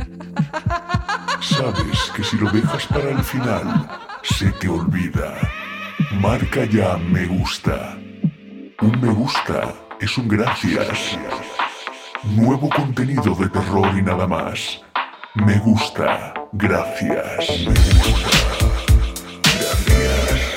Sabes que si lo dejas para el final, se te olvida. Marca ya me gusta. Un me gusta es un gracias. Nuevo contenido de terror y nada más. Me gusta, gracias. Me gusta, gracias.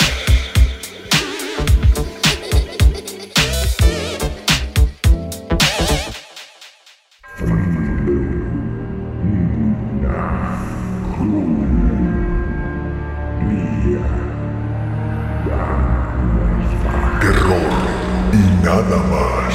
Terror y nada más.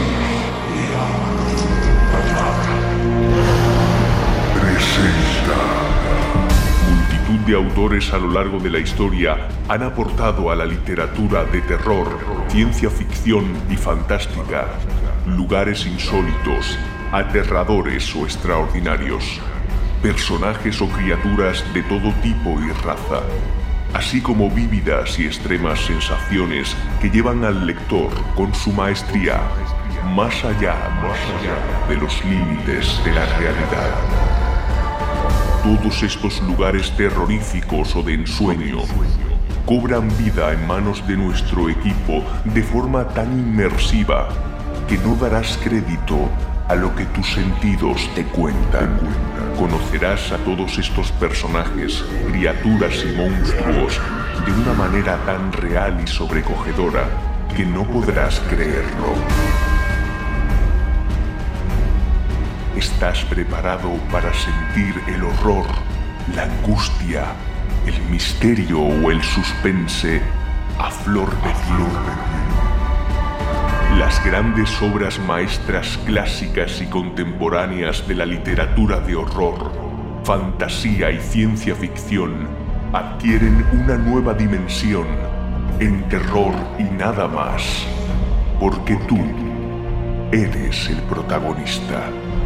Presenta. Multitud de autores a lo largo de la historia han aportado a la literatura de terror, ciencia ficción y fantástica lugares insólitos, aterradores o extraordinarios, personajes o criaturas de todo tipo y raza, así como vívidas y extremas sensaciones que llevan al lector con su maestría más allá de los límites de la realidad. Todos estos lugares terroríficos o de ensueño cobran vida en manos de nuestro equipo de forma tan inmersiva que no darás crédito a lo que tus sentidos te cuentan. Conocerás a todos estos personajes, criaturas y monstruos de una manera tan real y sobrecogedora que no podrás creerlo. ¿Estás preparado para sentir el horror, la angustia, el misterio o el suspense a flor de piel? Las grandes obras maestras clásicas y contemporáneas de la literatura de horror, fantasía y ciencia ficción adquieren una nueva dimensión en Terror y nada más, porque tú eres el protagonista.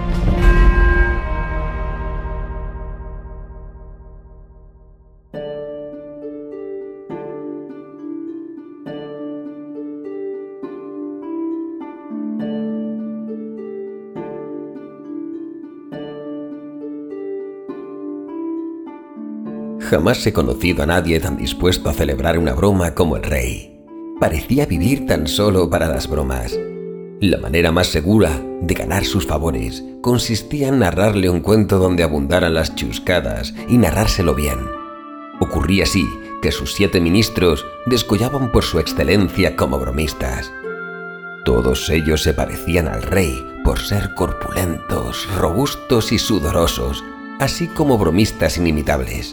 Jamás he conocido a nadie tan dispuesto a celebrar una broma como el rey. Parecía vivir tan solo para las bromas. La manera más segura de ganar sus favores consistía en narrarle un cuento donde abundaran las chuscadas y narrárselo bien. Ocurría así que sus 7 ministros descollaban por su excelencia como bromistas. Todos ellos se parecían al rey por ser corpulentos, robustos y sudorosos, así como bromistas inimitables.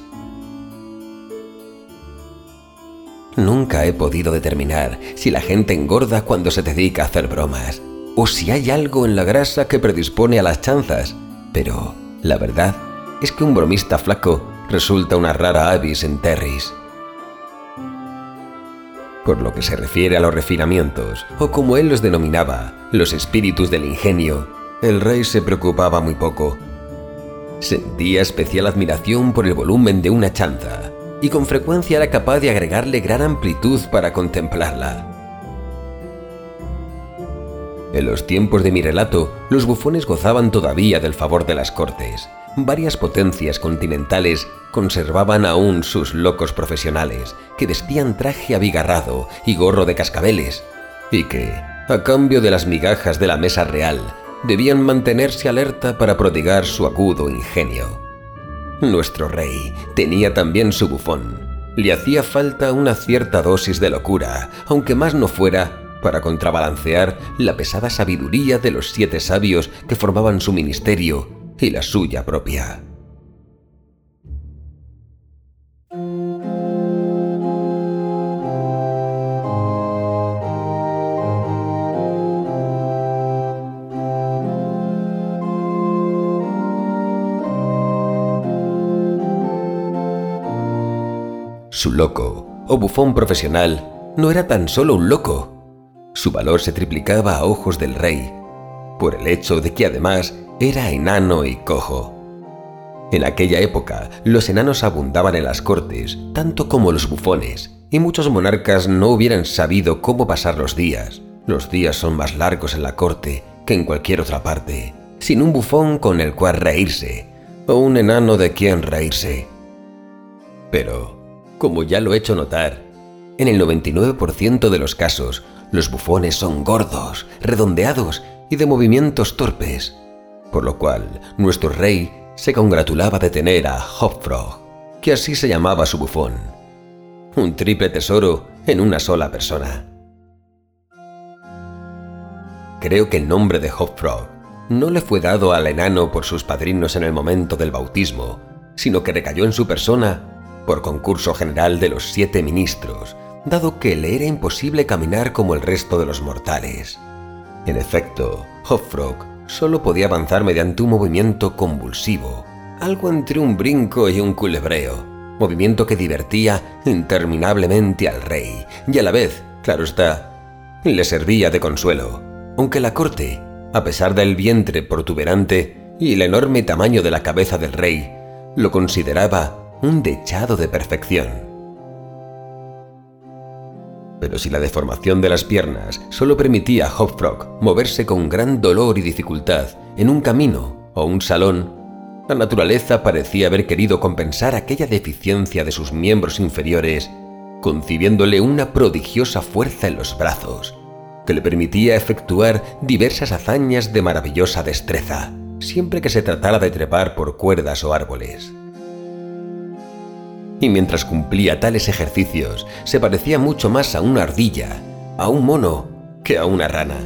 Nunca he podido determinar si la gente engorda cuando se dedica a hacer bromas, o si hay algo en la grasa que predispone a las chanzas, pero la verdad es que un bromista flaco resulta una rara avis en terris. Por lo que se refiere a los refinamientos, o como él los denominaba, los espíritus del ingenio, el rey se preocupaba muy poco. Sentía especial admiración por el volumen de una chanza, y con frecuencia era capaz de agregarle gran amplitud para contemplarla. En los tiempos de mi relato, los bufones gozaban todavía del favor de las cortes. Varias potencias continentales conservaban aún sus locos profesionales, que vestían traje abigarrado y gorro de cascabeles, y que, a cambio de las migajas de la mesa real, debían mantenerse alerta para prodigar su agudo ingenio. Nuestro rey tenía también su bufón. Le hacía falta una cierta dosis de locura, aunque más no fuera para contrabalancear la pesada sabiduría de los 7 sabios que formaban su ministerio y la suya propia. Su loco, o bufón profesional, no era tan solo un loco. Su valor se triplicaba a ojos del rey, por el hecho de que además era enano y cojo. En aquella época, los enanos abundaban en las cortes, tanto como los bufones, y muchos monarcas no hubieran sabido cómo pasar los días. Los días son más largos en la corte que en cualquier otra parte, sin un bufón con el cual reírse, o un enano de quien reírse. Pero, como ya lo he hecho notar, en el 99% de los casos, los bufones son gordos, redondeados y de movimientos torpes, por lo cual nuestro rey se congratulaba de tener a Hopfrog, que así se llamaba su bufón. Un triple tesoro en una sola persona. Creo que el nombre de Hopfrog no le fue dado al enano por sus padrinos en el momento del bautismo, sino que recayó en su persona por concurso general de los 7 ministros, dado que le era imposible caminar como el resto de los mortales. En efecto, Hopfrog solo podía avanzar mediante un movimiento convulsivo, algo entre un brinco y un culebreo, movimiento que divertía interminablemente al rey y a la vez, claro está, le servía de consuelo, aunque la corte, a pesar del vientre protuberante y el enorme tamaño de la cabeza del rey, lo consideraba un dechado de perfección. Pero si la deformación de las piernas solo permitía a Hopfrog moverse con gran dolor y dificultad en un camino o un salón, la naturaleza parecía haber querido compensar aquella deficiencia de sus miembros inferiores, concibiéndole una prodigiosa fuerza en los brazos, que le permitía efectuar diversas hazañas de maravillosa destreza, siempre que se tratara de trepar por cuerdas o árboles. Y mientras cumplía tales ejercicios, se parecía mucho más a una ardilla, a un mono, que a una rana.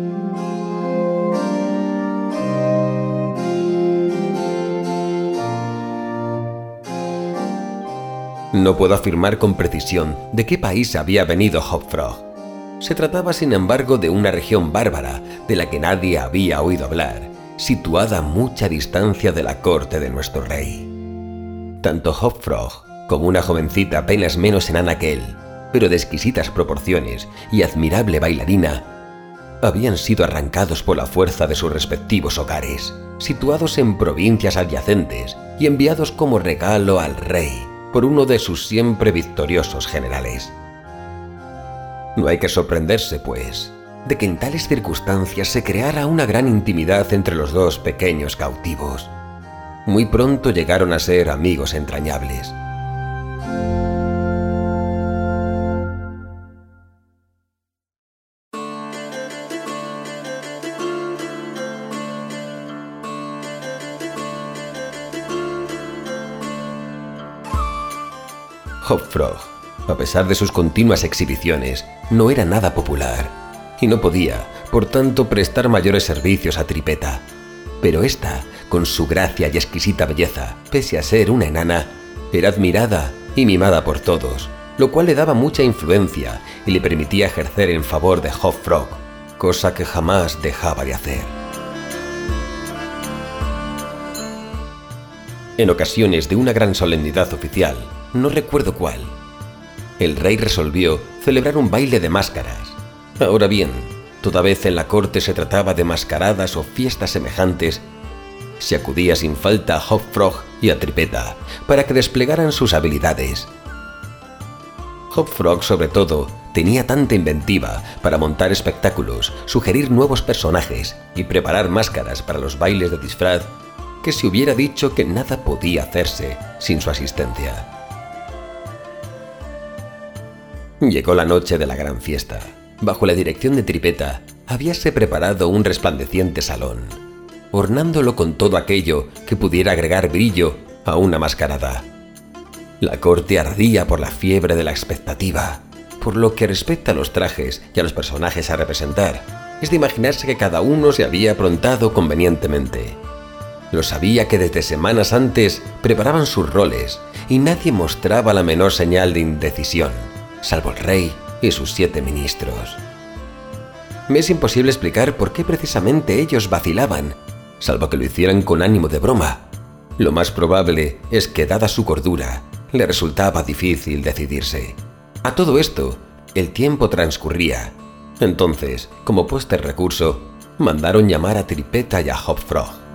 No puedo afirmar con precisión de qué país había venido Hopfrog. Se trataba, sin embargo, de una región bárbara de la que nadie había oído hablar, situada a mucha distancia de la corte de nuestro rey. Tanto Hopfrog como una jovencita apenas menos enana que él, pero de exquisitas proporciones y admirable bailarina, habían sido arrancados por la fuerza de sus respectivos hogares, situados en provincias adyacentes y enviados como regalo al rey por uno de sus siempre victoriosos generales. No hay que sorprenderse, pues, de que en tales circunstancias se creara una gran intimidad entre los dos pequeños cautivos. Muy pronto llegaron a ser amigos entrañables. Hopfrog, a pesar de sus continuas exhibiciones, no era nada popular y no podía, por tanto, prestar mayores servicios a Tripetta. Pero ésta, con su gracia y exquisita belleza, pese a ser una enana, era admirada y mimada por todos, lo cual le daba mucha influencia y le permitía ejercer en favor de Hopfrog, cosa que jamás dejaba de hacer. En ocasiones de una gran solemnidad oficial, no recuerdo cuál, el rey resolvió celebrar un baile de máscaras. Ahora bien, toda vez en la corte se trataba de mascaradas o fiestas semejantes, se acudía sin falta a Hopfrog y a Tripetta para que desplegaran sus habilidades. Hopfrog, sobre todo, tenía tanta inventiva para montar espectáculos, sugerir nuevos personajes y preparar máscaras para los bailes de disfraz, que se hubiera dicho que nada podía hacerse sin su asistencia. Llegó la noche de la gran fiesta. Bajo la dirección de Tripetta, habíase preparado un resplandeciente salón, ornándolo con todo aquello que pudiera agregar brillo a una mascarada. La corte ardía por la fiebre de la expectativa. Por lo que respecta a los trajes y a los personajes a representar, es de imaginarse que cada uno se había aprontado convenientemente. Lo sabía que desde semanas antes preparaban sus roles y nadie mostraba la menor señal de indecisión, salvo el rey y sus 7 ministros. Me es imposible explicar por qué precisamente ellos vacilaban, salvo que lo hicieran con ánimo de broma. Lo más probable es que, dada su cordura, le resultaba difícil decidirse. A todo esto, el tiempo transcurría. Entonces, como póster recurso, mandaron llamar a Tripetta y a Hopfrog.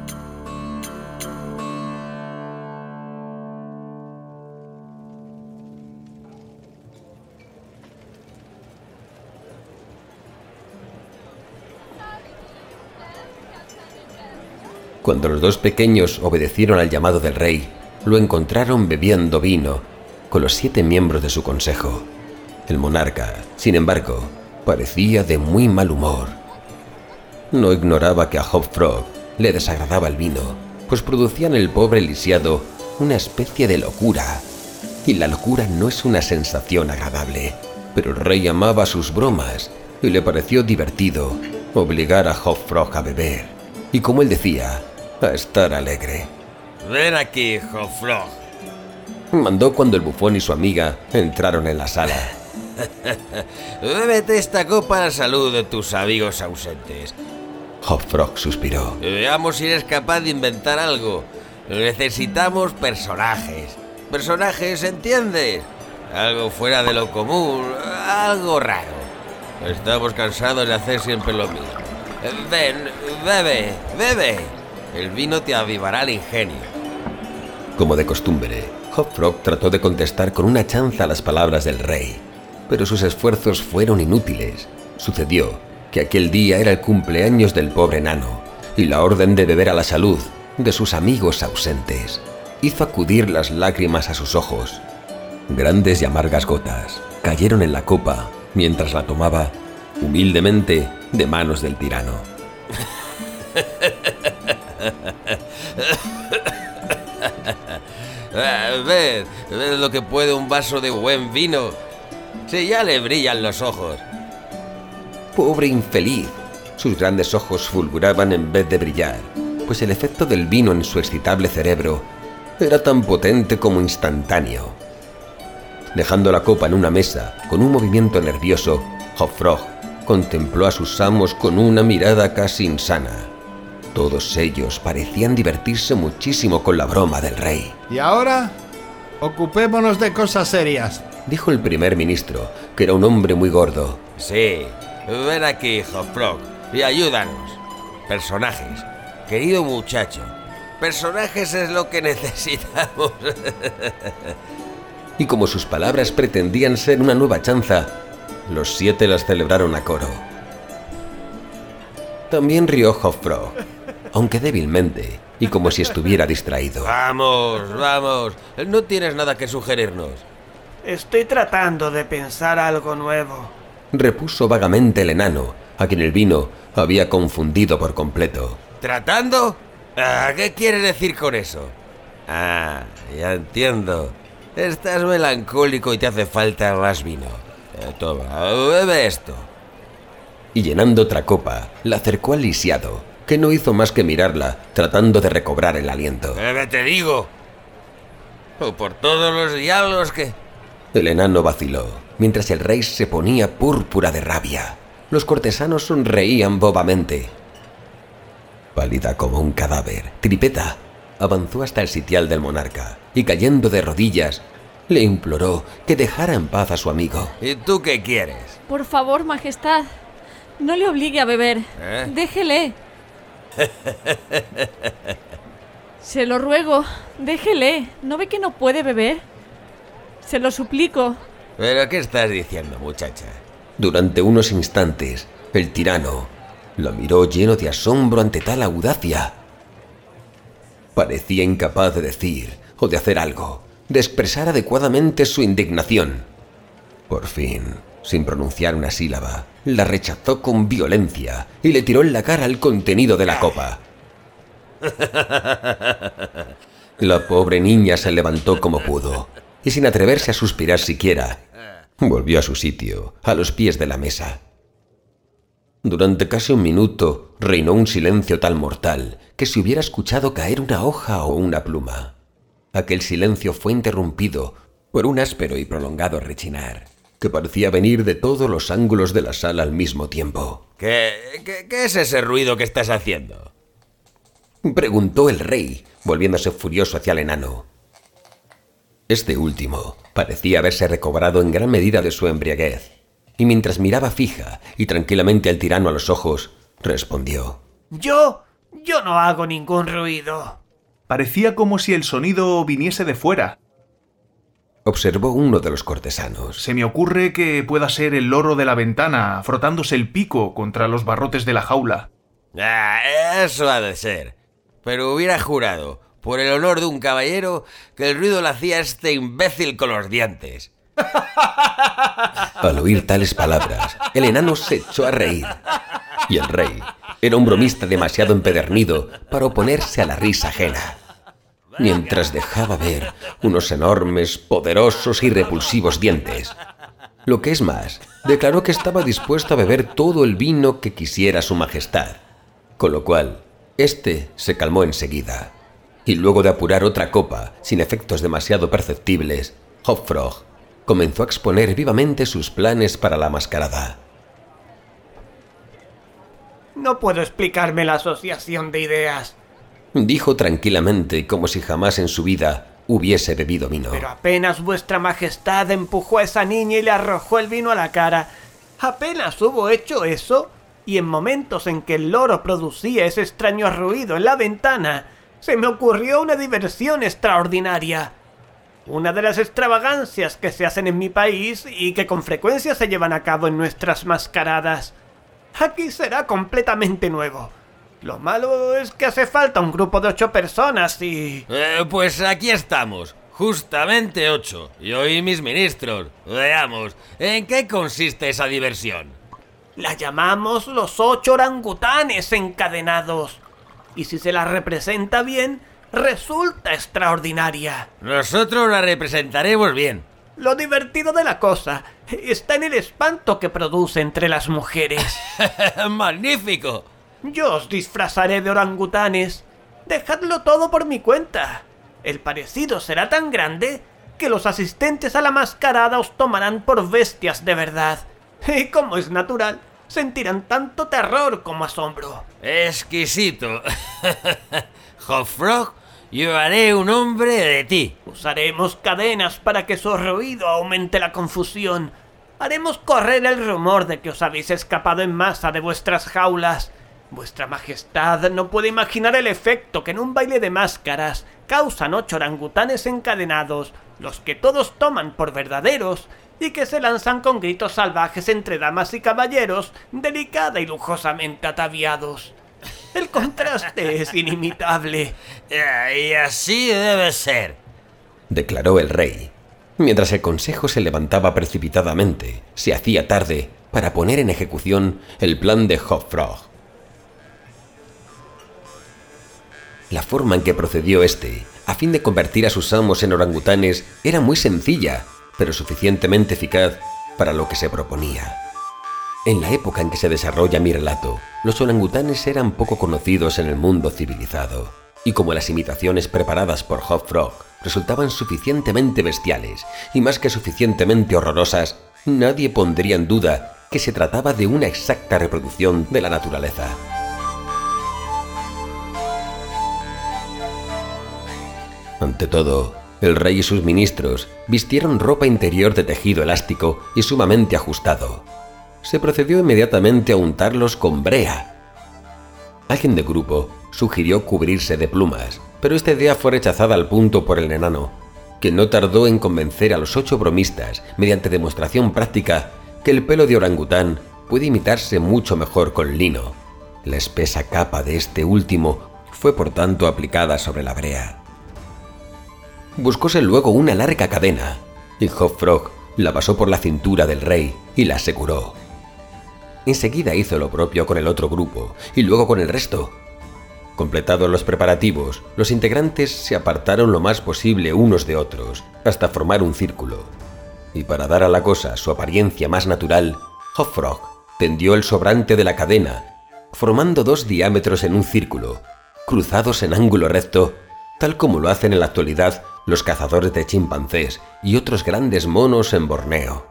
Cuando los dos pequeños obedecieron al llamado del rey, lo encontraron bebiendo vino con los 7 miembros de su consejo. El monarca, sin embargo, parecía de muy mal humor. No ignoraba que a Hop Frog le desagradaba el vino, pues producía en el pobre lisiado una especie de locura. Y la locura no es una sensación agradable, pero el rey amaba sus bromas y le pareció divertido obligar a Hop Frog a beber. Y como él decía, a estar alegre. Ven aquí, Hop Frog. Mandó cuando el bufón y su amiga entraron en la sala. Bébete esta copa a la salud de tus amigos ausentes. Hop Frog suspiró. Veamos si eres capaz de inventar algo. Necesitamos personajes. ¿Personajes, entiendes? Algo fuera de lo común, algo raro. Estamos cansados de hacer siempre lo mismo. Ven, bebe. El vino te avivará el ingenio. Como de costumbre, Hop Frog trató de contestar con una chanza a las palabras del rey, pero sus esfuerzos fueron inútiles. Sucedió que aquel día era el cumpleaños del pobre enano, y la orden de beber a la salud de sus amigos ausentes hizo acudir las lágrimas a sus ojos. Grandes y amargas gotas cayeron en la copa mientras la tomaba humildemente de manos del tirano. Ved lo que puede un vaso de buen vino. Si ya le brillan los ojos. Pobre infeliz. Sus grandes ojos fulguraban en vez de brillar, pues el efecto del vino en su excitable cerebro era tan potente como instantáneo. Dejando la copa en una mesa, con un movimiento nervioso, Hop Frog contempló a sus amos con una mirada casi insana. Todos ellos parecían divertirse muchísimo con la broma del rey. ¿Y ahora? Ocupémonos de cosas serias, dijo el primer ministro, que era un hombre muy gordo. Sí, ven aquí, Hop Frog, y ayúdanos. Personajes, querido muchacho. Personajes es lo que necesitamos. Y como sus palabras pretendían ser una nueva chanza, los 7 las celebraron a coro. También rió Hop Frog, aunque débilmente y como si estuviera distraído. Vamos, no tienes nada que sugerirnos. Estoy tratando de pensar algo nuevo, repuso vagamente el enano, a quien el vino había confundido por completo. ¿Tratando? ¿Qué quieres decir con eso? Ya entiendo. Estás melancólico y te hace falta más vino. Toma, bebe esto. Y llenando otra copa, la acercó al lisiado, que no hizo más que mirarla, tratando de recobrar el aliento. Bebe, te digo. O por todos los diablos que... El enano vaciló, mientras el rey se ponía púrpura de rabia. Los cortesanos sonreían bobamente. Pálida como un cadáver, Tripeta avanzó hasta el sitial del monarca y, cayendo de rodillas, le imploró que dejara en paz a su amigo. ¿Y tú qué quieres? Por favor, majestad, no le obligue a beber. Déjele. Se lo ruego, déjele. ¿No ve que no puede beber? Se lo suplico. ¿Pero qué estás diciendo, muchacha? Durante unos instantes, el tirano la miró lleno de asombro ante tal audacia. Parecía incapaz de decir o de hacer algo, de expresar adecuadamente su indignación. Por fin, sin pronunciar una sílaba, la rechazó con violencia y le tiró en la cara el contenido de la copa. La pobre niña se levantó como pudo y, sin atreverse a suspirar siquiera, volvió a su sitio, a los pies de la mesa. Durante casi un minuto reinó un silencio tan mortal que se hubiera escuchado caer una hoja o una pluma. Aquel silencio fue interrumpido por un áspero y prolongado rechinar que parecía venir de todos los ángulos de la sala al mismo tiempo. ¿Qué es ese ruido que estás haciendo?, preguntó el rey, volviéndose furioso hacia el enano. Este último parecía haberse recobrado en gran medida de su embriaguez, y mientras miraba fija y tranquilamente al tirano a los ojos, respondió: Yo no hago ningún ruido. Parecía como si el sonido viniese de fuera. Observó uno de los cortesanos. Se me ocurre que pueda ser el loro de la ventana frotándose el pico contra los barrotes de la jaula. Eso ha de ser. pero hubiera jurado, por el honor de un caballero, que el ruido lo hacía este imbécil con los dientes. Al oír tales palabras, el enano se echó a reír. Y el rey era un bromista demasiado empedernido para oponerse a la risa ajena, mientras dejaba ver unos enormes, poderosos y repulsivos dientes. Lo que es más, declaró que estaba dispuesto a beber todo el vino que quisiera su majestad, con lo cual, este se calmó enseguida. Y luego de apurar otra copa, sin efectos demasiado perceptibles, Hop Frog comenzó a exponer vivamente sus planes para la mascarada. No puedo explicarme la asociación de ideas. Dijo tranquilamente, como si jamás en su vida hubiese bebido vino. Pero apenas vuestra majestad empujó a esa niña y le arrojó el vino a la cara, apenas hubo hecho eso, y en momentos en que el loro producía ese extraño ruido en la ventana, se me ocurrió una diversión extraordinaria. Una de las extravagancias que se hacen en mi país y que con frecuencia se llevan a cabo en nuestras mascaradas. Aquí será completamente nuevo. Lo malo es que hace falta un grupo de 8 personas y... Pues aquí estamos, justamente 8, yo y mis ministros. Veamos, ¿en qué consiste esa diversión? La llamamos los 8 orangutanes encadenados. Y si se la representa bien, resulta extraordinaria. Nosotros la representaremos bien. Lo divertido de la cosa está en el espanto que produce entre las mujeres. ¡Magnífico! Yo os disfrazaré de orangutanes. Dejadlo todo por mi cuenta. El parecido será tan grande que los asistentes a la mascarada os tomarán por bestias de verdad. Y como es natural, sentirán tanto terror como asombro. ¡Exquisito! Hop Frog, yo haré un hombre de ti. Usaremos cadenas para que su ruido aumente la confusión. Haremos correr el rumor de que os habéis escapado en masa de vuestras jaulas. Vuestra majestad no puede imaginar el efecto que en un baile de máscaras causan 8 orangutanes encadenados, los que todos toman por verdaderos y que se lanzan con gritos salvajes entre damas y caballeros, delicada y lujosamente ataviados. El contraste es inimitable. Y así debe ser, declaró el rey, mientras el consejo se levantaba precipitadamente. Se hacía tarde para poner en ejecución el plan de Hop Frog. La forma en que procedió este, a fin de convertir a sus amos en orangutanes, era muy sencilla, pero suficientemente eficaz para lo que se proponía. En la época en que se desarrolla mi relato, los orangutanes eran poco conocidos en el mundo civilizado, y como las imitaciones preparadas por Hop Frog resultaban suficientemente bestiales y más que suficientemente horrorosas, nadie pondría en duda que se trataba de una exacta reproducción de la naturaleza. Ante todo, el rey y sus ministros vistieron ropa interior de tejido elástico y sumamente ajustado. Se procedió inmediatamente a untarlos con brea. Alguien del grupo sugirió cubrirse de plumas, pero esta idea fue rechazada al punto por el enano, que no tardó en convencer a los 8 bromistas, mediante demostración práctica, que el pelo de orangután puede imitarse mucho mejor con lino. La espesa capa de este último fue por tanto aplicada sobre la brea. Buscóse luego una larga cadena, y Hop Frog la pasó por la cintura del rey y la aseguró. Enseguida hizo lo propio con el otro grupo, y luego con el resto. Completados los preparativos, los integrantes se apartaron lo más posible unos de otros, hasta formar un círculo. Y para dar a la cosa su apariencia más natural, Hop Frog tendió el sobrante de la cadena, formando 2 diámetros en un círculo, cruzados en ángulo recto, tal como lo hacen en la actualidad los cazadores de chimpancés y otros grandes monos en Borneo.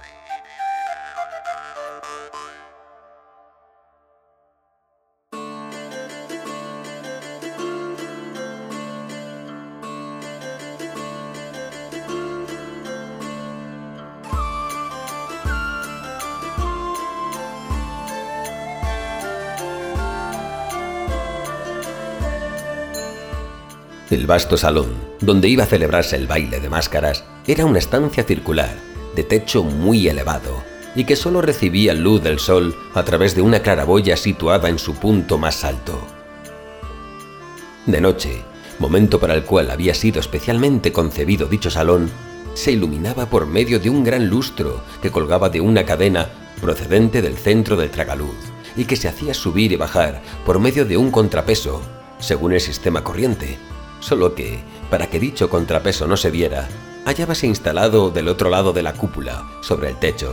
El vasto salón, donde iba a celebrarse el baile de máscaras, era una estancia circular, de techo muy elevado, y que solo recibía luz del sol a través de una claraboya situada en su punto más alto. De noche, momento para el cual había sido especialmente concebido dicho salón, se iluminaba por medio de un gran lustro que colgaba de una cadena procedente del centro del tragaluz y que se hacía subir y bajar por medio de un contrapeso, según el sistema corriente, solo que, para que dicho contrapeso no se viera, hallábase instalado del otro lado de la cúpula, sobre el techo.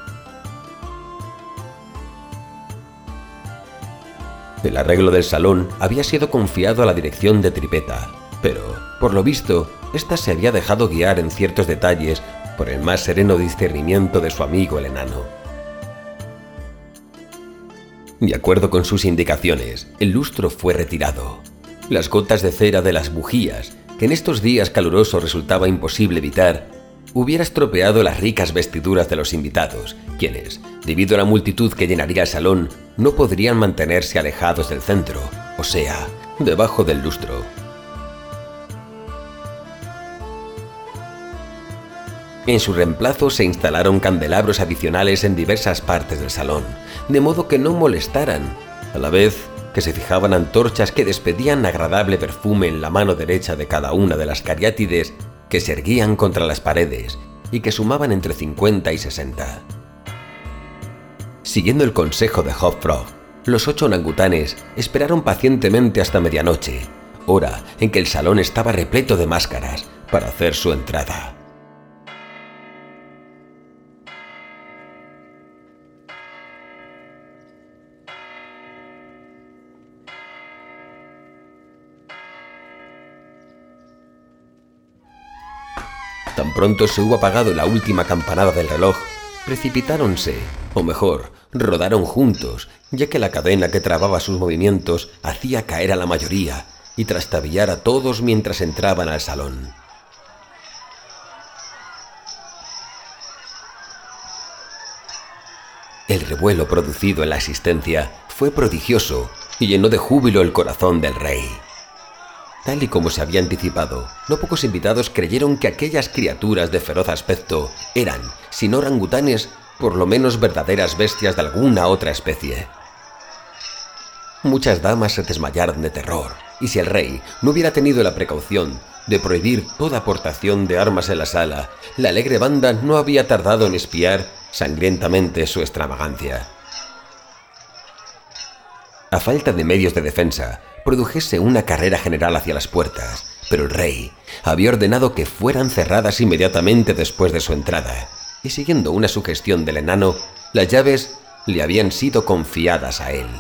El arreglo del salón había sido confiado a la dirección de Tripetta, pero, por lo visto, ésta se había dejado guiar en ciertos detalles por el más sereno discernimiento de su amigo el enano. De acuerdo con sus indicaciones, el lustro fue retirado. Las gotas de cera de las bujías, que en estos días calurosos resultaba imposible evitar, hubiera estropeado las ricas vestiduras de los invitados, quienes, debido a la multitud que llenaría el salón, no podrían mantenerse alejados del centro, o sea, debajo del lustro. En su reemplazo se instalaron candelabros adicionales en diversas partes del salón, de modo que no molestaran, a la vez que se fijaban antorchas que despedían agradable perfume en la mano derecha de cada una de las cariátides que se erguían contra las paredes y que sumaban entre 50 y 60. Siguiendo el consejo de Hop Frog, los 8 orangutanes esperaron pacientemente hasta medianoche, hora en que el salón estaba repleto de máscaras, para hacer su entrada. Tan pronto se hubo apagado la última campanada del reloj, precipitáronse, o mejor, rodaron juntos, ya que la cadena que trababa sus movimientos hacía caer a la mayoría y trastabillar a todos mientras entraban al salón. El revuelo producido en la asistencia fue prodigioso y llenó de júbilo el corazón del rey. Tal y como se había anticipado, no pocos invitados creyeron que aquellas criaturas de feroz aspecto eran, si no orangutanes, por lo menos verdaderas bestias de alguna otra especie. Muchas damas se desmayaron de terror, y si el rey no hubiera tenido la precaución de prohibir toda aportación de armas en la sala, la alegre banda no había tardado en espiar sangrientamente su extravagancia. A falta de medios de defensa, produjese una carrera general hacia las puertas, pero el rey había ordenado que fueran cerradas inmediatamente después de su entrada, y siguiendo una sugestión del enano, las llaves le habían sido confiadas a él.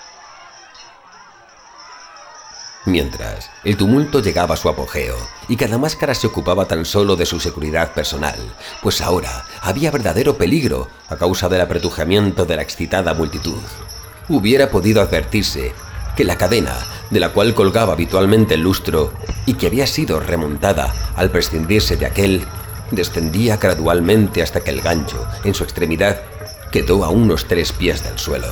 Mientras, el tumulto llegaba a su apogeo, y cada máscara se ocupaba tan solo de su seguridad personal, pues ahora había verdadero peligro a causa del apretujamiento de la excitada multitud. Hubiera podido advertirse que la cadena, de la cual colgaba habitualmente el lustro, y que había sido remontada al prescindirse de aquel, descendía gradualmente hasta que el gancho, en su extremidad, quedó a unos 3 pies del suelo.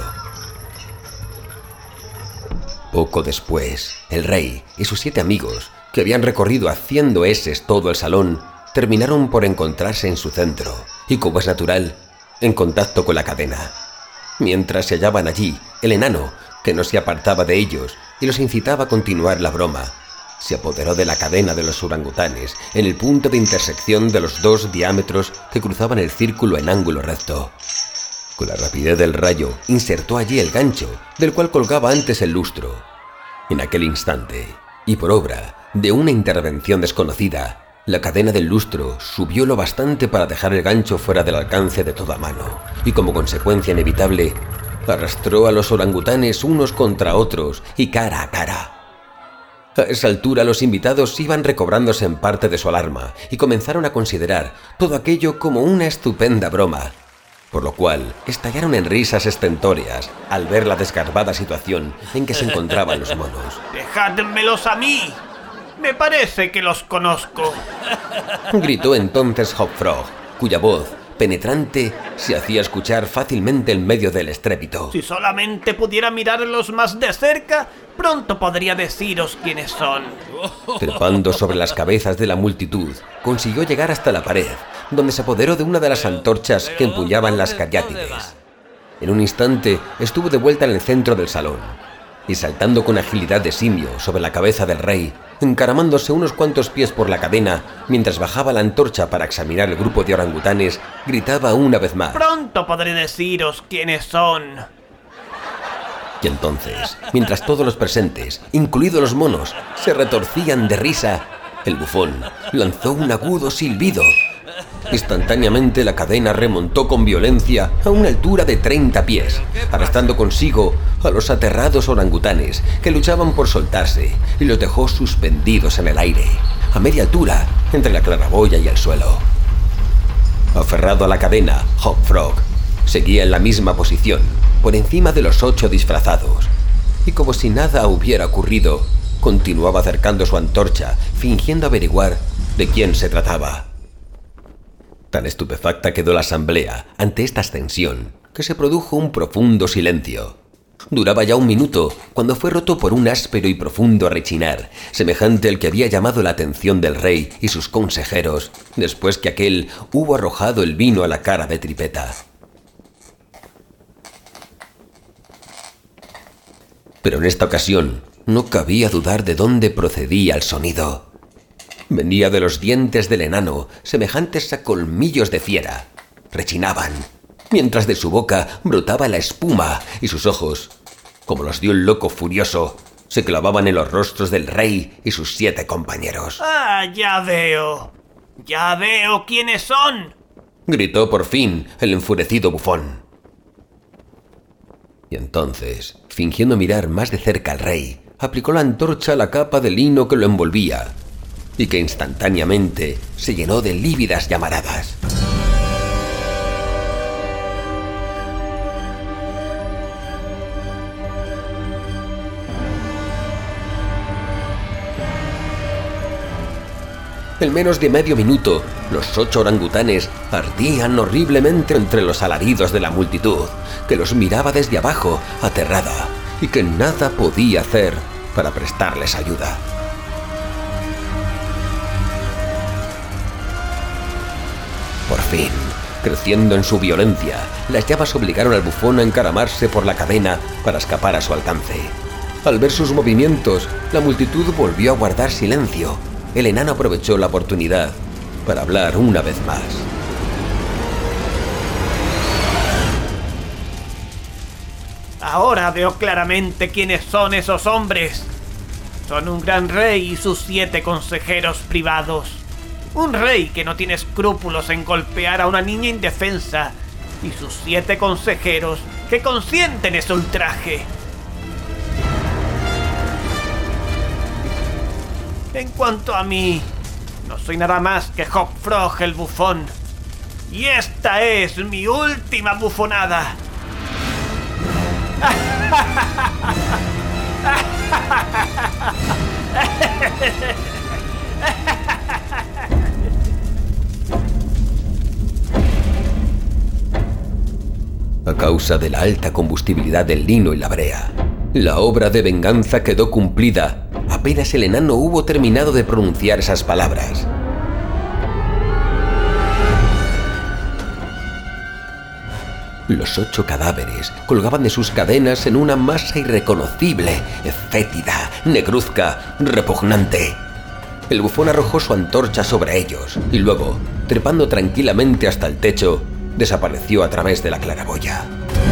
Poco después, el rey y sus 7 amigos, que habían recorrido haciendo eses todo el salón, terminaron por encontrarse en su centro, y como es natural, en contacto con la cadena. Mientras se hallaban allí, el enano, que no se apartaba de ellos y los incitaba a continuar la broma, se apoderó de la cadena de los orangutanes en el punto de intersección de los 2 diámetros que cruzaban el círculo en ángulo recto. Con la rapidez del rayo, insertó allí el gancho, del cual colgaba antes el lustro. En aquel instante, y por obra de una intervención desconocida, la cadena del lustro subió lo bastante para dejar el gancho fuera del alcance de toda mano, y como consecuencia inevitable, arrastró a los orangutanes unos contra otros y cara a cara. A esa altura los invitados iban recobrándose en parte de su alarma y comenzaron a considerar todo aquello como una estupenda broma, por lo cual estallaron en risas estentóreas al ver la desgarbada situación en que se encontraban los monos. ¡Dejádmelos a mí! Me parece que los conozco. Gritó entonces Hop Frog, cuya voz penetrante se hacía escuchar fácilmente en medio del estrépito. Si solamente pudiera mirarlos más de cerca, pronto podría deciros quiénes son. Trepando sobre las cabezas de la multitud, consiguió llegar hasta la pared, donde se apoderó de una de las antorchas que empuñaban las cariátides. En un instante estuvo de vuelta en el centro del salón. y saltando con agilidad de simio sobre la cabeza del rey, encaramándose unos cuantos pies por la cadena, mientras bajaba la antorcha para examinar el grupo de orangutanes, gritaba una vez más: Pronto podré deciros quiénes son. Y entonces, mientras todos los presentes, incluidos los monos, se retorcían de risa, el bufón lanzó un agudo silbido. Instantáneamente la cadena remontó con violencia a una altura de 30 pies, arrastrando consigo a los aterrados orangutanes que luchaban por soltarse, y los dejó suspendidos en el aire, a media altura entre la claraboya y el suelo. Aferrado a la cadena, Hop Frog seguía en la misma posición, por encima de los 8 disfrazados, y como si nada hubiera ocurrido, continuaba acercando su antorcha, fingiendo averiguar de quién se trataba. Tan estupefacta quedó la asamblea ante esta ascensión que se produjo un profundo silencio. Duraba ya 1 minuto cuando fue roto por un áspero y profundo rechinar, semejante al que había llamado la atención del rey y sus consejeros, después que aquel hubo arrojado el vino a la cara de Tripeta. Pero en esta ocasión no cabía dudar de dónde procedía el sonido. Venía de los dientes del enano, semejantes a colmillos de fiera. Rechinaban, mientras de su boca brotaba la espuma y sus ojos, como los de un loco furioso, se clavaban en los rostros del rey y sus 7 compañeros. ¡Ah, ya veo! ¡Ya veo quiénes son! Gritó por fin el enfurecido bufón. Y entonces, fingiendo mirar más de cerca al rey, aplicó la antorcha a la capa de lino que lo envolvía, y que instantáneamente se llenó de lívidas llamaradas. En menos de medio minuto, los 8 orangutanes ardían horriblemente entre los alaridos de la multitud, que los miraba desde abajo, aterrada, y que nada podía hacer para prestarles ayuda. Por fin, creciendo en su violencia, las llamas obligaron al bufón a encaramarse por la cadena para escapar a su alcance. Al ver sus movimientos, la multitud volvió a guardar silencio. El enano aprovechó la oportunidad para hablar una vez más. Ahora veo claramente quiénes son esos hombres. Son un gran rey y sus 7 consejeros privados. Un rey que no tiene escrúpulos en golpear a una niña indefensa, y sus 7 consejeros que consienten ese ultraje. En cuanto a mí, no soy nada más que Hop Frog el bufón. Y esta es mi última bufonada. A causa de la alta combustibilidad del lino y la brea, la obra de venganza quedó cumplida apenas el enano hubo terminado de pronunciar esas palabras. Los 8 cadáveres colgaban de sus cadenas en una masa irreconocible, fétida, negruzca, repugnante. El bufón arrojó su antorcha sobre ellos y luego, trepando tranquilamente hasta el techo, desapareció a través de la claraboya.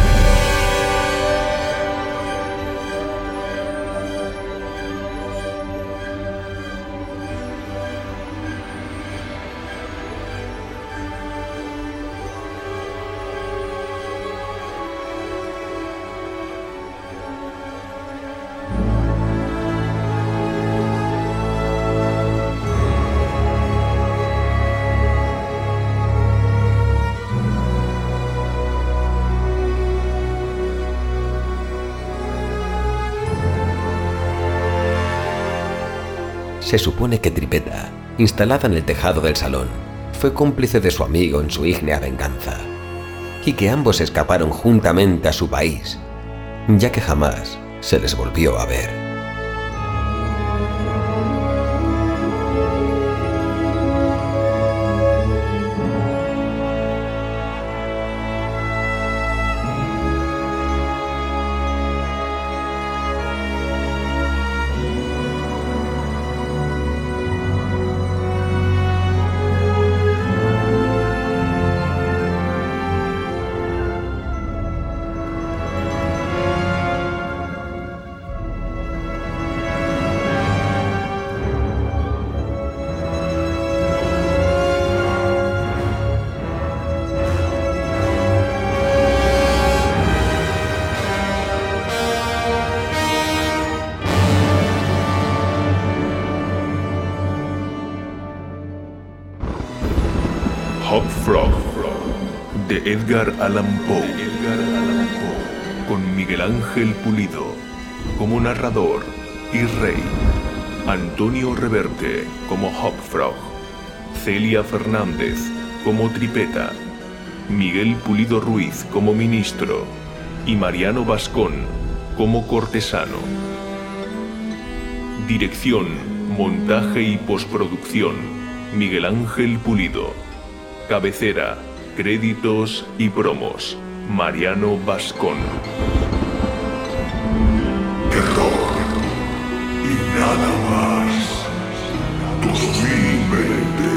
Se supone que Tripeta, instalada en el tejado del salón, fue cómplice de su amigo en su ígnea venganza, y que ambos escaparon juntamente a su país, ya que jamás se les volvió a ver. Hop Frog, de Edgar Allan Poe, con Miguel Ángel Pulido como narrador y rey, Antonio Reverte como Hop Frog, Celia Fernández como Tripeta, Miguel Pulido Ruiz como ministro y Mariano Bascón como cortesano. Dirección, montaje y postproducción, Miguel Ángel Pulido. Cabecera, créditos y promos, Mariano Bascón. Terror y nada más. 2020.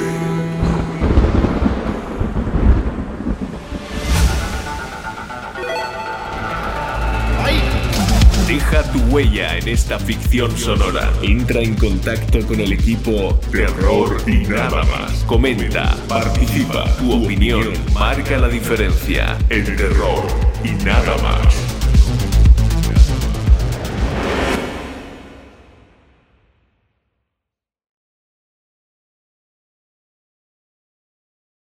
Deja tu huella en esta ficción sonora. Entra en contacto con el equipo Terror y nada más. Comenta, participa. Tu opinión marca la diferencia en Terror y nada más.